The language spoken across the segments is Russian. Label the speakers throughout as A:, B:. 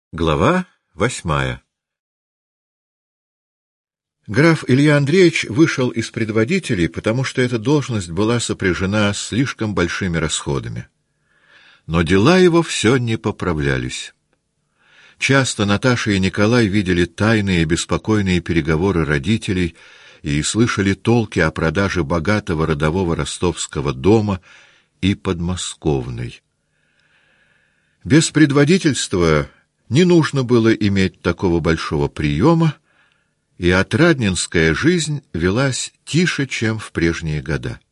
A: Глава 8. Граф Илья Андреевич вышел из предводителей, потому что эта должность была сопряжена с слишком большими расходами. Но дела его все не поправлялись. Часто Наташа и Николай видели тайные беспокойные переговоры родителей и слышали толки о продаже богатого родового ростовского дома и подмосковной. Без предводительства не нужно было иметь такого большого приема, и отрадненская жизнь велась тише, чем в прежние года.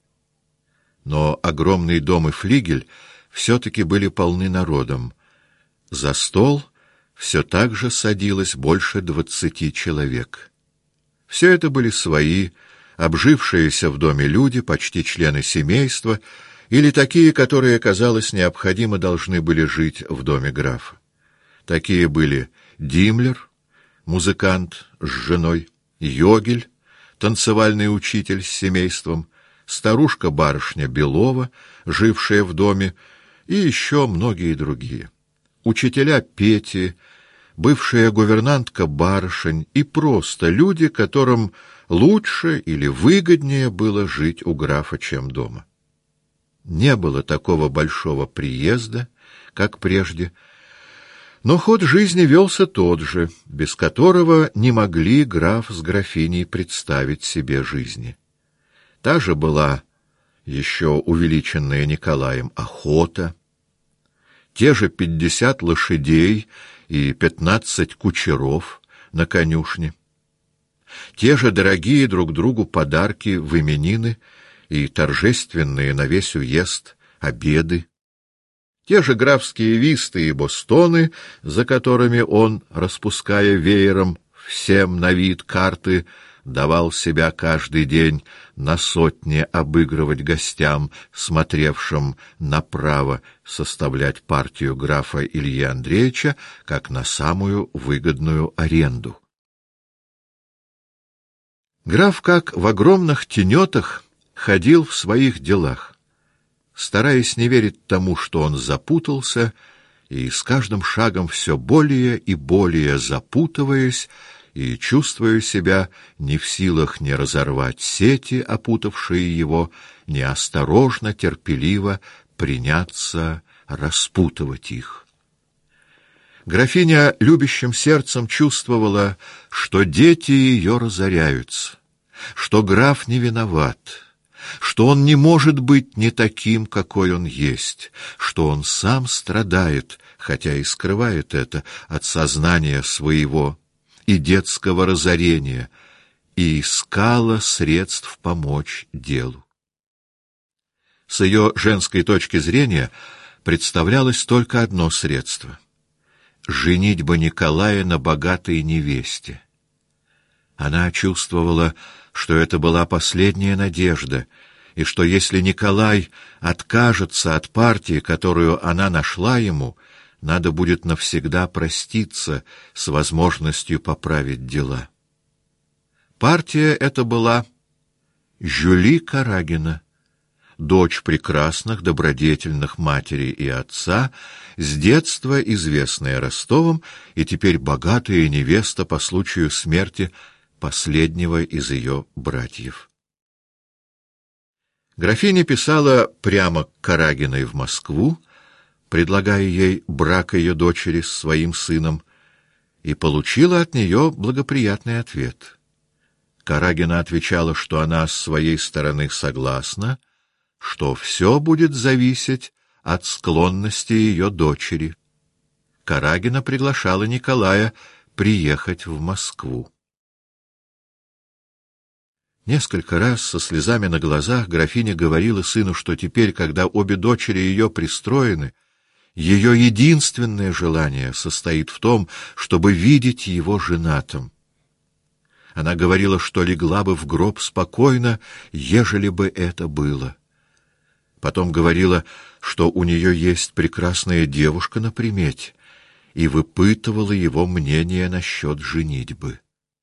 A: Но огромный дом и флигель все-таки были полны народом. За стол все так же садилось больше 20 человек. Все это были свои, обжившиеся в доме люди, почти члены семейства, или такие, которые, казалось, необходимо должны были жить в доме графа. Такие были Димлер, музыкант с женой, Йогель, танцевальный учитель с семейством, старушка-барышня Белова, жившая в доме, и еще многие другие. Учителя Пети, бывшая гувернантка барышень и просто люди, которым лучше или выгоднее было жить у графа, чем дома. Не было такого большого приезда, как прежде, но ход жизни велся тот же, без которого не могли граф с графиней представить себе жизни. Та же была еще увеличенная Николаем охота, те же 50 лошадей и 15 кучеров на конюшне, те же дорогие друг другу подарки в именины и торжественные на весь уезд обеды, те же графские висты и бостоны, за которыми он, распуская веером всем на вид карты, давал себя каждый день на сотне обыгрывать гостям, смотревшим направо, составлять партию графа Ильи Андреевича как на самую выгодную аренду. Граф, как в огромных тенетах, ходил в своих делах, стараясь не верить тому, что он запутался, и с каждым шагом все более и более запутываясь, и чувствуя себя не в силах ни разорвать сети, опутавшие его, ни осторожно, терпеливо приняться распутывать их. Графиня любящим сердцем чувствовала, что дети ее разоряются, что граф не виноват, что он не может быть не таким, какой он есть, что он сам страдает, хотя и скрывает это от сознания своего и детского разорения, и искала средств помочь делу. С ее женской точки зрения представлялось только одно средство — женитьба Николая на богатой невесте. Она чувствовала, что это была последняя надежда, и что если Николай откажется от партии, которую она нашла ему, надо будет навсегда проститься с возможностью поправить дела. Партия эта была Жюли Карагина, дочь прекрасных, добродетельных матери и отца, с детства известная Ростовом и теперь богатая невеста по случаю смерти последнего из ее братьев. Графиня писала прямо к Карагиной в Москву, предлагая ей брак ее дочери с своим сыном, и получила от нее благоприятный ответ. Карагина отвечала, что она с своей стороны согласна, что все будет зависеть от склонности ее дочери. Карагина приглашала Николая приехать в Москву. Несколько раз со слезами на глазах графиня говорила сыну, что теперь, когда обе дочери ее пристроены, ее единственное желание состоит в том, чтобы видеть его женатым. Она говорила, что легла бы в гроб спокойно, ежели бы это было. Потом говорила, что у нее есть прекрасная девушка на примете, и выпытывала его мнение насчет женитьбы.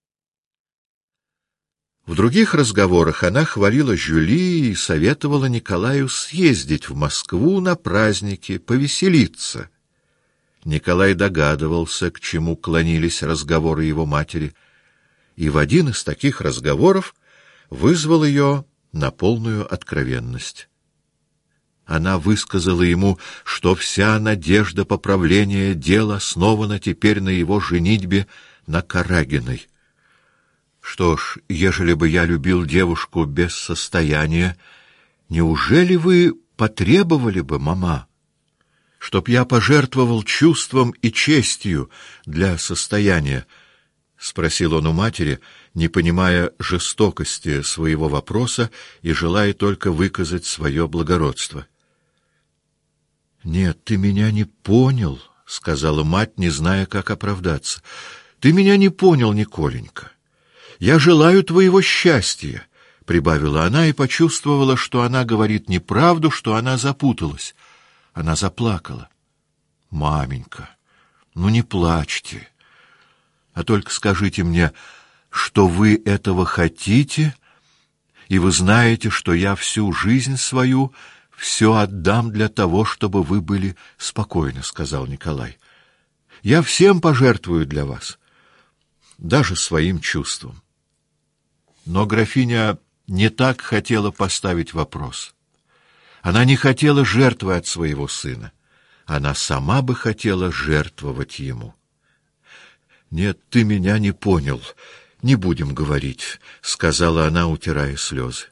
A: В других разговорах она хвалила Жюли и советовала Николаю съездить в Москву на праздники, повеселиться. Николай догадывался, к чему клонились разговоры его матери, и в один из таких разговоров вызвал ее на полную откровенность. Она высказала ему, что вся надежда поправления дел основана теперь на его женитьбе на Карагиной. Что ж, ежели бы я любил девушку без состояния, неужели вы потребовали бы, мама, чтоб я пожертвовал чувством и честью для состояния? — спросил он у матери, не понимая жестокости своего вопроса и желая только выказать свое благородство. — Нет, ты меня не понял, — сказала мать, не зная, как оправдаться. — Ты меня не понял, Николенька. Я желаю твоего счастья, — прибавила она и почувствовала, что она говорит неправду, что она запуталась. Она заплакала. — Маменька, ну не плачьте, а только скажите мне, что вы этого хотите, и вы знаете, что я всю жизнь свою все отдам для того, чтобы вы были спокойны, — сказал Николай. — Я всем пожертвую для вас, даже своим чувством. Но графиня не так хотела поставить вопрос. Она не хотела жертвы от своего сына. Она сама бы хотела жертвовать ему. — Нет, ты меня не понял. Не будем говорить, — сказала она, утирая слезы.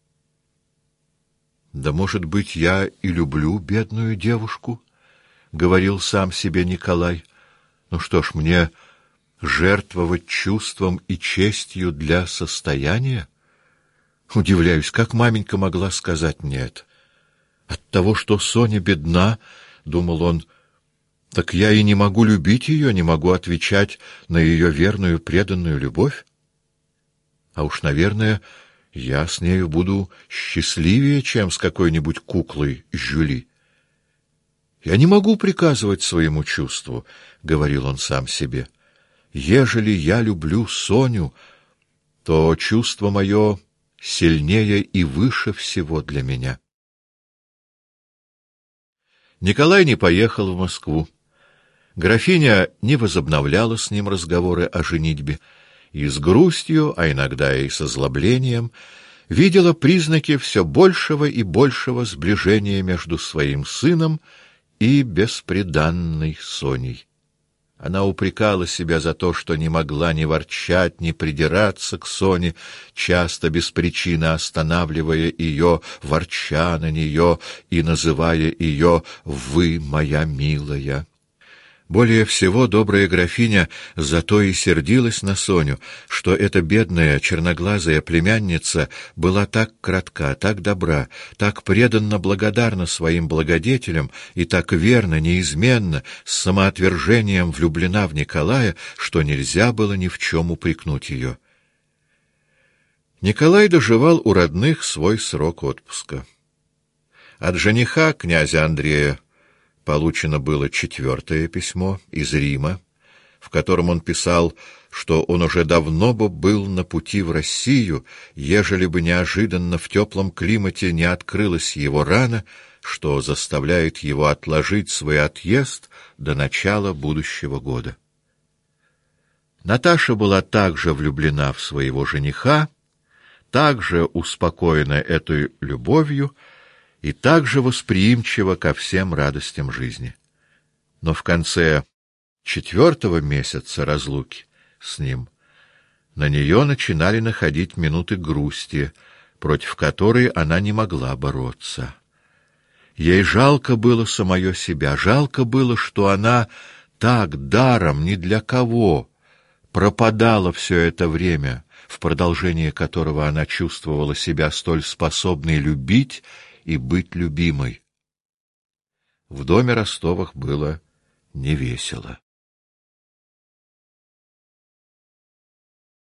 A: — Да, может быть, я и люблю бедную девушку, — говорил сам себе Николай. Ну что ж, мне жертвовать чувством и честью для состояния? Удивляюсь, как маменька могла сказать мне это? От того, что Соня бедна, — думал он, — так я и не могу любить ее, не могу отвечать на ее верную преданную любовь. А уж, наверное, я с нею буду счастливее, чем с какой-нибудь куклой Жюли. Я не могу приказывать своему чувству, — говорил он сам себе. Ежели я люблю Соню, то чувство мое сильнее и выше всего для меня. Николай не поехал в Москву. Графиня не возобновляла с ним разговоры о женитьбе, и с грустью, а иногда и с озлоблением, видела признаки все большего и большего сближения между своим сыном и бесприданной Соней. Она упрекала себя за то, что не могла ни ворчать, ни придираться к Соне, часто без причины останавливая ее, ворча на нее и называя ее «вы, моя милая». Более всего добрая графиня зато и сердилась на Соню, что эта бедная черноглазая племянница была так кратка, так добра, так преданно благодарна своим благодетелям и так верно, неизменно, с самоотвержением влюблена в Николая, что нельзя было ни в чем упрекнуть ее. Николай доживал у родных свой срок отпуска. От жениха, князя Андрея, получено было 4-е письмо из Рима, в котором он писал, что он уже давно бы был на пути в Россию, ежели бы неожиданно в теплом климате не открылась его рана, что заставляет его отложить свой отъезд до начала будущего года. Наташа была также влюблена в своего жениха, также успокоена этой любовью и также восприимчива ко всем радостям жизни. Но в конце 4-го месяца разлуки с ним на нее начинали находить минуты грусти, против которой она не могла бороться. Ей жалко было самое себя, жалко было, что она так даром ни для кого пропадала все это время, в продолжение которого она чувствовала себя столь способной любить и быть любимой. В доме Ростовых было невесело.